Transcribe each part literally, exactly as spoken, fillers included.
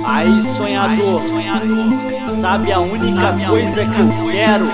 Aí sonhador, sabe a única coisa que eu quero?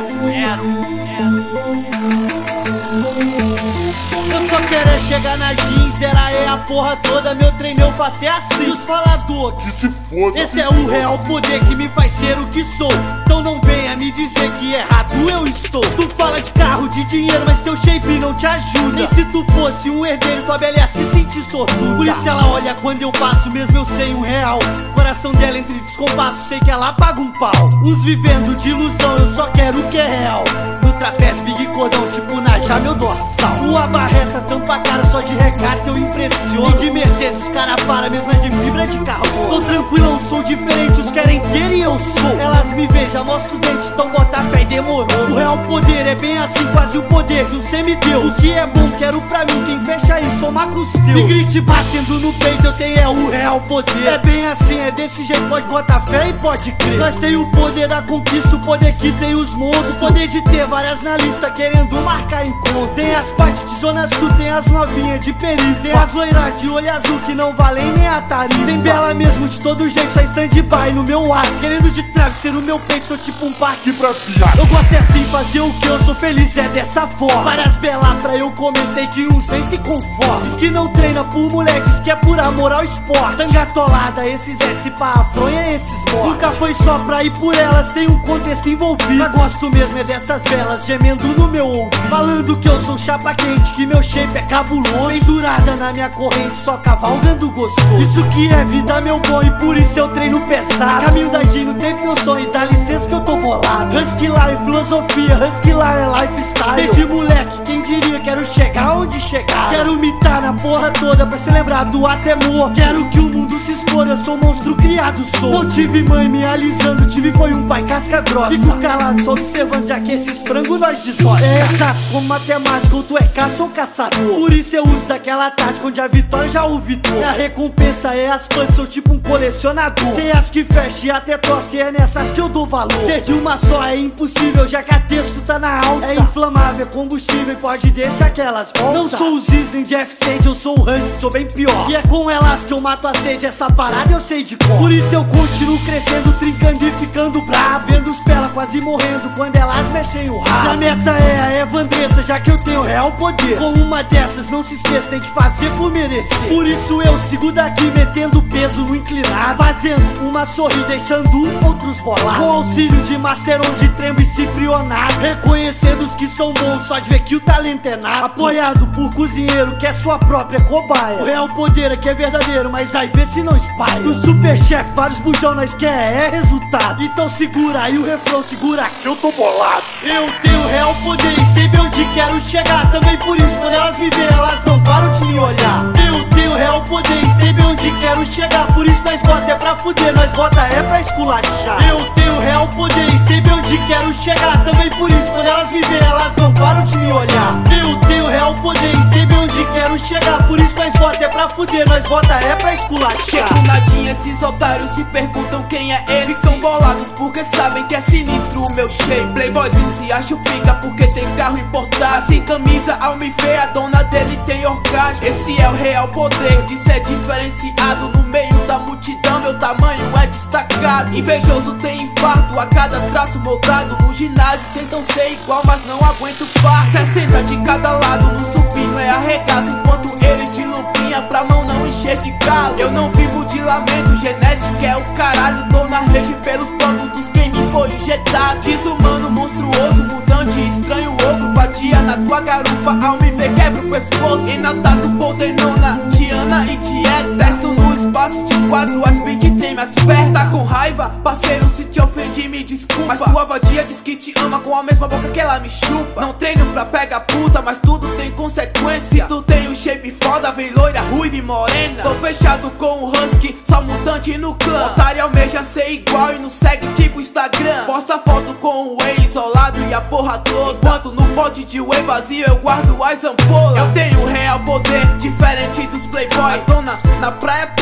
Eu só quero é chegar na jeans, era é a porra toda. Meu treino eu faço é assim. Os falador que se foda. Esse é o real poder que me faz ser o que sou. Então não venha me dizer que errado eu estou. Tu fala de carro, de dinheiro, mas teu shape não te ajuda. Nem se tu fosse um herdeiro, tua velha se sentir sortuda. Por isso ela olha quando eu passo, mesmo eu sei um real. Coração dela entre descompassos, sei que ela paga um pau. Uns vivendo de ilusão, eu só quero o que é real. No trapézio, big cordão, tipo Najá, meu dorsal. Tua barreta tampa a cara, só de recarga eu impressiono. E de Mercedes os cara para, mesmo as de fibra de carro. Tô tranquilão, sou diferente, os querem ter e eu sou. Elas me vejam, mostro os dentes, então bota fé e demorou. O real poder é bem assim, quase o poder de um semideus. O que é bom, quero pra mim, quem fecha aí, soma com os teus. Me grite batendo no peito, eu tenho é o real poder. É bem assim, é desse jeito, pode botar fé e pode crer. Nós tem o poder da conquista, o poder que tem os monstros. O poder de ter várias na lista, querendo marcar encontro. Tem as partes de zona sul, tem as novinhas de periferia. Tem as loiras de olho azul que não valem nem a tarifa. Tem bela mesmo de todo jeito, só stand-by no meu ar. Querendo de travesseiro no meu peito, sou tipo um parque pras piadas. Eu gosto é assim, fazer o que eu sou feliz é dessa forma. Várias belas pra eu comer, sei que uns nem se conformam. Diz que não treina por mulher, diz que é por amor ao esporte. Tanga atolada, esses S pra afronha, esses mortos. Nunca foi só pra ir por elas, tem um contexto envolvido. Mas gosto mesmo é dessas belas gemendo no meu ouvido. Falando que eu sou chapa quente, que meu shape é cabuloso. Pendurada na minha corrente, só cavalgando gostoso. Isso que é vida, meu bom, e por isso eu treino pesado. Caminho da G no tempo meu sonho, dá licença que eu tô bolado. Husky Life, filosofia, Husky Life é lifestyle. Desde moleque, quem diria, quero chegar onde chegar. Quero mitar na porra toda pra ser lembrado até morto. Quero que o mundo se expor, eu sou um monstro criado, sou. Não tive mãe me alisando, tive foi um pai casca grossa. Fico calado, só observando, já que esses frangos nós desossa. É exato, como matemática, ou tu é caça ou caçador. Por isso eu uso daquela tática onde a vitória já o vitor. E a recompensa é as fãs, sou tipo um colecionador. Sei as que fecha e até tosse, é nessas que eu dou valor. Ser de uma só é impossível, já que a texto tá na alta. É inflamável, é combustível e pode deixar que elas voltam. Não sou o Ziz nem Jeff Sage, eu sou o Husky, sou bem pior. E é com elas que eu mato a sede, essa parada eu sei de cor. Por isso eu continuo crescendo, trincando e ficando brabo. Vendo os pela quase morrendo quando elas mexem o rabo. A meta é a Evandressa, já que eu tenho real poder. Com uma dessas, não se esqueça, tem que fazer por merecer. Por isso eu sigo daqui, metendo peso no inclinado. Fazendo uma sorri, deixando outros bolados. Com auxílio de Master onde trembo e ciprionato. Reconhecendo os que são bons, só de ver que o talento é nato. Apoiado por cozinheiro, que é sua própria cobaia. O real poder é que é verdadeiro, mas aí vê se não espalha. Do super chef, vários bujão, nós quer é resultado. Então segura aí o refrão, segura que eu tô bolado. Eu tenho real poder e sei bem onde quero chegar. Também por isso, quando elas me veem, elas não param de me olhar. Eu tenho real poder e sei bem onde quero chegar. Por isso nós bota é pra fuder, nós bota é pra esculachar. Eu tenho real poder e sei bem onde quero chegar. Também por isso, quando elas me veem, elas não param de me olhar. Eu tenho real poder e sei bem onde quero chegar. Por isso nós bota é pra fuder, nós bota é pra esculachar. Chego nadinha, esses otários se perguntam quem é esse. Ficam bolados porque sabem que é sinistro o meu shape. Playboyzinho se acha o pica porque tem carro importado. Sem camisa, ao me ver, a dona dele tem orgasmo. Esse é o real poder de ser diferenciado. No meio da multidão, meu tamanho é destacado. Invejoso tem infarto a cada traço moldado. No ginásio tentam ser igual, mas não aguento fardo. sessenta de cada lado, no supino é arregaço. Enquanto eles de luvinha pra mão não encher de galo. Eu não vivo de lamento, genética é o caralho. Tô na rede pelos produtos quem me foi injetado. Desumano, monstruoso, mutante, estranho, ogro. Vadia na tua garupa, ao me ver quebra o pescoço. Enatado, poldenona, Diana e dieta. Testo no espaço de quatro, as beat treme as pernas. Tá com raiva? Parceiro, se te ofendi, me desculpa. Mas tua vadia diz que te ama com a mesma boca que ela me chupa. Não treino pra pegar puta, mas tudo tem consequência. Se tu tem o shape foda, vem loira, ruiva e morena. Tô fechado com o Husky, só mutante no clã. Otário almeja ser igual e não segue tipo Instagram. Posta foto com o whey isolado e a porra toda. Enquanto no pote de whey vazio eu guardo as ampolas. Eu tenho real poder, diferente dos playboys. As dona na praia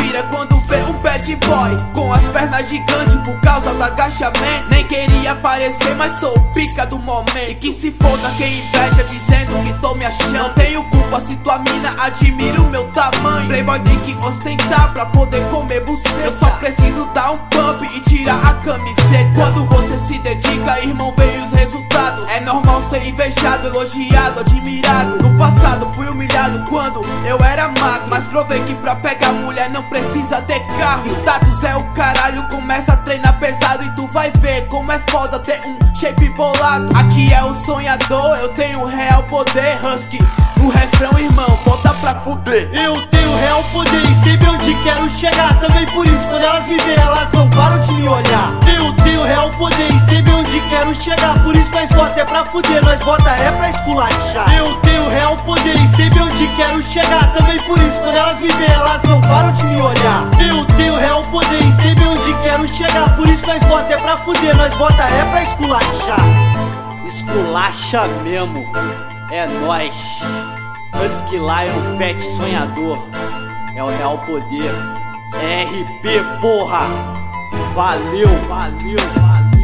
pira quando vê um bad boy com as pernas gigantes por causa do agachamento. Nem queria aparecer, mas sou o pica do momento. E que se foda quem inveja dizendo que tô me achando. Não tenho culpa se tua mina admira o meu tamanho. Playboy tem que ostentar pra poder comer buceta. Eu só preciso dar um pump e tirar a camiseta. Quando você se dedica, irmão, vem os resultados. É normal ser invejado, elogiado, admirado. No passado fui humilhado quando eu era magro, mas provei que pra pegar mulher não precisa ter carro. Status é o caralho, começa a treinar pesado e tu vai ver como é foda ter um shape bolado. Aqui é o sonhador, eu tenho real poder. Husky no refrão, irmão, bota pra fuder. Eu tenho real poder e sei bem onde quero chegar. Também por isso quando elas me veem, elas não param de me olhar. Eu tenho real poder e sei bem onde quero chegar. Por isso nós bota é pra fuder, nós bota é pra esculachar. Eu tenho real poder e sei bem onde quero chegar. Também por isso quando elas me veem, elas não param de me olhar. Eu tenho real poder e sei bem onde quero chegar. Por isso nós bota é pra fuder, nós bota é pra esculachar. Esculacha mesmo, é nóis. Husky Lion, Pet Sonhador, é o real poder. É R P, porra. Valeu, valeu, valeu.